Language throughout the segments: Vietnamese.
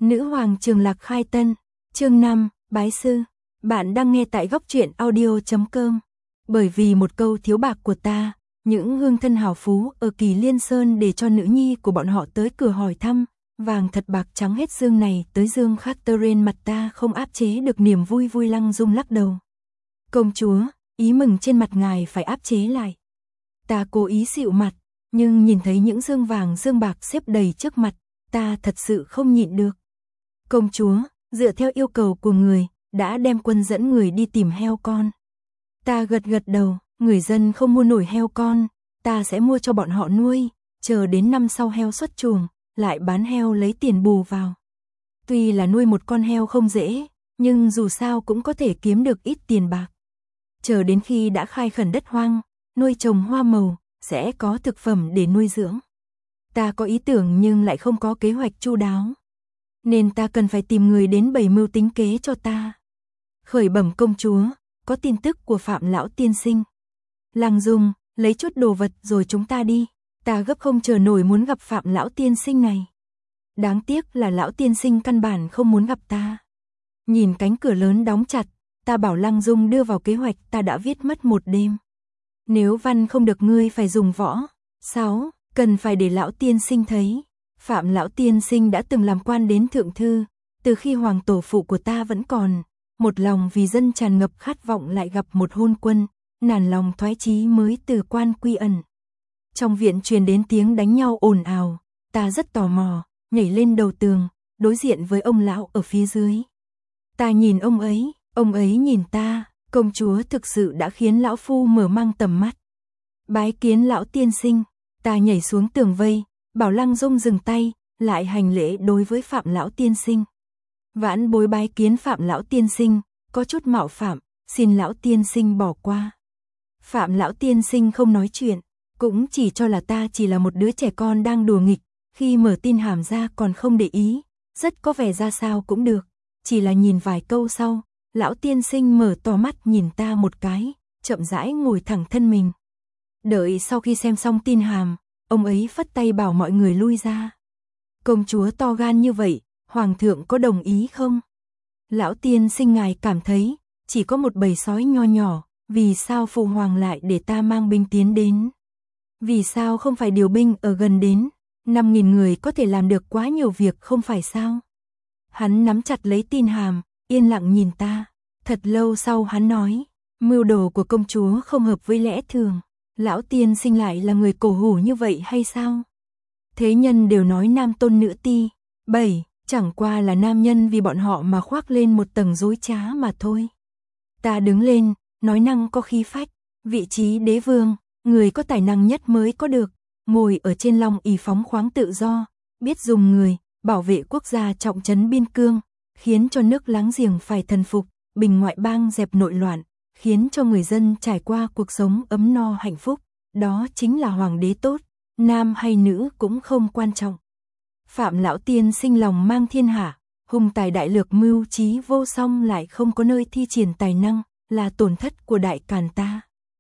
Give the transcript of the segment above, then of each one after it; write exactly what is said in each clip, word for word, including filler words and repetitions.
Nữ hoàng Trường Lạc khai tân, chương năm, bái sư. Bạn đang nghe tại góc truyện audio chấm com. Bởi vì một câu thiếu bạc của ta, những hương thân hào phú ở Kỳ Liên Sơn để cho nữ nhi của bọn họ tới cửa hỏi thăm, vàng thật bạc trắng hết dương này tới dương khác tơ rên mặt ta không áp chế được niềm vui vui Lăng Dung lắc đầu. Công chúa, ý mừng trên mặt ngài phải áp chế lại. Ta cố ý dịu mặt, nhưng nhìn thấy những dương vàng dương bạc xếp đầy trước mặt, ta thật sự không nhịn được. Công chúa, dựa theo yêu cầu của người, đã đem quân dẫn người đi tìm heo con. Ta gật gật đầu, người dân không mua nổi heo con, ta sẽ mua cho bọn họ nuôi, chờ đến năm sau heo xuất chuồng, lại bán heo lấy tiền bù vào. Tuy là nuôi một con heo không dễ, nhưng dù sao cũng có thể kiếm được ít tiền bạc. Chờ đến khi đã khai khẩn đất hoang, nuôi trồng hoa màu, sẽ có thực phẩm để nuôi dưỡng. Ta có ý tưởng nhưng lại không có kế hoạch chu đáo, nên ta cần phải tìm người đến bày mưu tính kế cho ta. Khởi bẩm công chúa, có tin tức của Phạm lão tiên sinh. Lăng Dung, lấy chút đồ vật rồi chúng ta đi. Ta gấp không chờ nổi muốn gặp Phạm lão tiên sinh này. Đáng tiếc là lão tiên sinh căn bản không muốn gặp ta. Nhìn cánh cửa lớn đóng chặt, ta bảo Lăng Dung đưa vào kế hoạch ta đã viết mất một đêm. Nếu văn không được ngươi phải dùng võ. Sáu, cần phải để lão tiên sinh thấy. Phạm lão tiên sinh đã từng làm quan đến thượng thư, từ khi hoàng tổ phụ của ta vẫn còn, một lòng vì dân tràn ngập khát vọng lại gặp một hôn quân, nản lòng thoái chí mới từ quan quy ẩn. Trong viện truyền đến tiếng đánh nhau ồn ào, ta rất tò mò, nhảy lên đầu tường, đối diện với ông lão ở phía dưới. Ta nhìn ông ấy, ông ấy nhìn ta, công chúa thực sự đã khiến lão phu mở mang tầm mắt. Bái kiến lão tiên sinh, ta nhảy xuống tường vây, bảo Lăng Dung dừng tay, lại hành lễ đối với Phạm lão tiên sinh. Vãn bối bái kiến Phạm lão tiên sinh, có chút mạo phạm, xin lão tiên sinh bỏ qua. Phạm lão tiên sinh không nói chuyện, cũng chỉ cho là ta chỉ là một đứa trẻ con đang đùa nghịch, khi mở tin hàm ra còn không để ý, rất có vẻ ra sao cũng được, chỉ là nhìn vài câu sau, lão tiên sinh mở to mắt nhìn ta một cái, chậm rãi ngồi thẳng thân mình. Đợi sau khi xem xong tin hàm, ông ấy phất tay bảo mọi người lui ra. Công chúa to gan như vậy, hoàng thượng có đồng ý không? Lão tiên sinh ngài cảm thấy, chỉ có một bầy sói nho nhỏ, vì sao phụ hoàng lại để ta mang binh tiến đến? Vì sao không phải điều binh ở gần đến? Năm nghìn người có thể làm được quá nhiều việc không phải sao? Hắn nắm chặt lấy tin hàm, yên lặng nhìn ta. Thật lâu sau hắn nói, mưu đồ của công chúa không hợp với lẽ thường. Lão tiên sinh lại là người cổ hủ như vậy hay sao? Thế nhân đều nói nam tôn nữ ti. Bảy, chẳng qua là nam nhân vì bọn họ mà khoác lên một tầng dối trá mà thôi. Ta đứng lên, nói năng có khí phách. Vị trí đế vương, người có tài năng nhất mới có được. Ngồi ở trên long ỷ phóng khoáng tự do, biết dùng người, bảo vệ quốc gia trọng trấn biên cương, khiến cho nước láng giềng phải thần phục, bình ngoại bang dẹp nội loạn, khiến cho người dân trải qua cuộc sống ấm no hạnh phúc. Đó chính là hoàng đế tốt, nam hay nữ cũng không quan trọng. Phạm lão tiên sinh lòng mang thiên hạ, hùng tài đại lược mưu trí vô song lại không có nơi thi triển tài năng, là tổn thất của đại càn ta.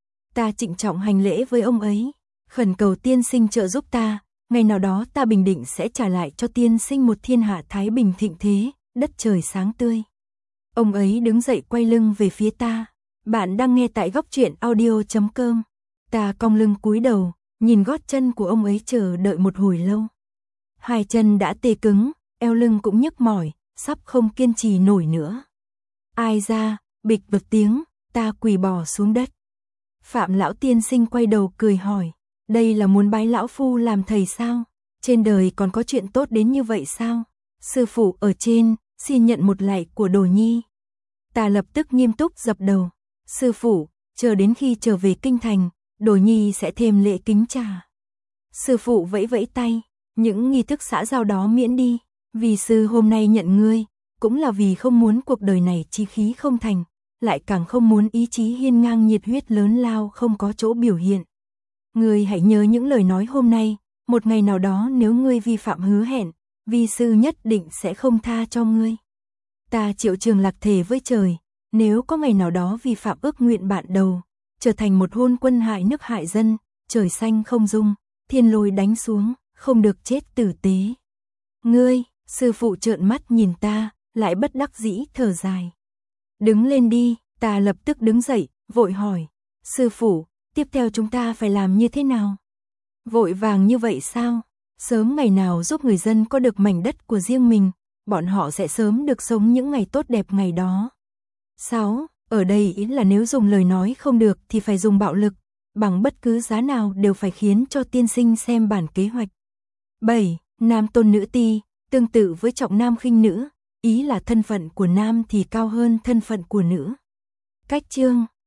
Ta trịnh trọng hành lễ với ông ấy, khẩn cầu tiên sinh trợ giúp ta, ngày nào đó ta bình định sẽ trả lại cho tiên sinh một thiên hạ thái bình thịnh thế, đất trời sáng tươi. Ông ấy đứng dậy quay lưng về phía ta. Bạn đang nghe tại góc truyện audio chấm com. Ta cong lưng cúi đầu, nhìn gót chân của ông ấy chờ đợi một hồi lâu. Hai chân đã tê cứng, eo lưng cũng nhức mỏi, sắp không kiên trì nổi nữa. Ai ra, bịch một tiếng, ta quỳ bò xuống đất. Phạm lão tiên sinh quay đầu cười hỏi, đây là muốn bái lão phu làm thầy sao? Trên đời còn có chuyện tốt đến như vậy sao? Sư phụ ở trên, xin nhận một lạy của đồ nhi. Ta lập tức nghiêm túc dập đầu. Sư phụ, chờ đến khi trở về kinh thành, đồ nhi sẽ thêm lễ kính trà. Sư phụ vẫy vẫy tay, những nghi thức xã giao đó miễn đi, vì sư hôm nay nhận ngươi, cũng là vì không muốn cuộc đời này chi khí không thành, lại càng không muốn ý chí hiên ngang nhiệt huyết lớn lao không có chỗ biểu hiện. Ngươi hãy nhớ những lời nói hôm nay, một ngày nào đó nếu ngươi vi phạm hứa hẹn, vi sư nhất định sẽ không tha cho ngươi. Ta Triệu Trường Lạc thề với trời, nếu có ngày nào đó vi phạm ước nguyện bạn đầu, trở thành một hôn quân hại nước hại dân, trời xanh không dung, thiên lôi đánh xuống, không được chết tử tế. Ngươi, Sư phụ trợn mắt nhìn ta, lại bất đắc dĩ thở dài. Đứng lên đi, ta lập tức đứng dậy, vội hỏi. Sư phụ, tiếp theo chúng ta phải làm như thế nào? Vội vàng như vậy sao? Sớm ngày nào giúp người dân có được mảnh đất của riêng mình, bọn họ sẽ sớm được sống những ngày tốt đẹp ngày đó. sáu. Ở đây ý là nếu dùng lời nói không được thì phải dùng bạo lực, bằng bất cứ giá nào đều phải khiến cho tiên sinh xem bản kế hoạch. bảy. Nam tôn nữ ti, tương tự với trọng nam khinh nữ, ý là thân phận của nam thì cao hơn thân phận của nữ. Cách chương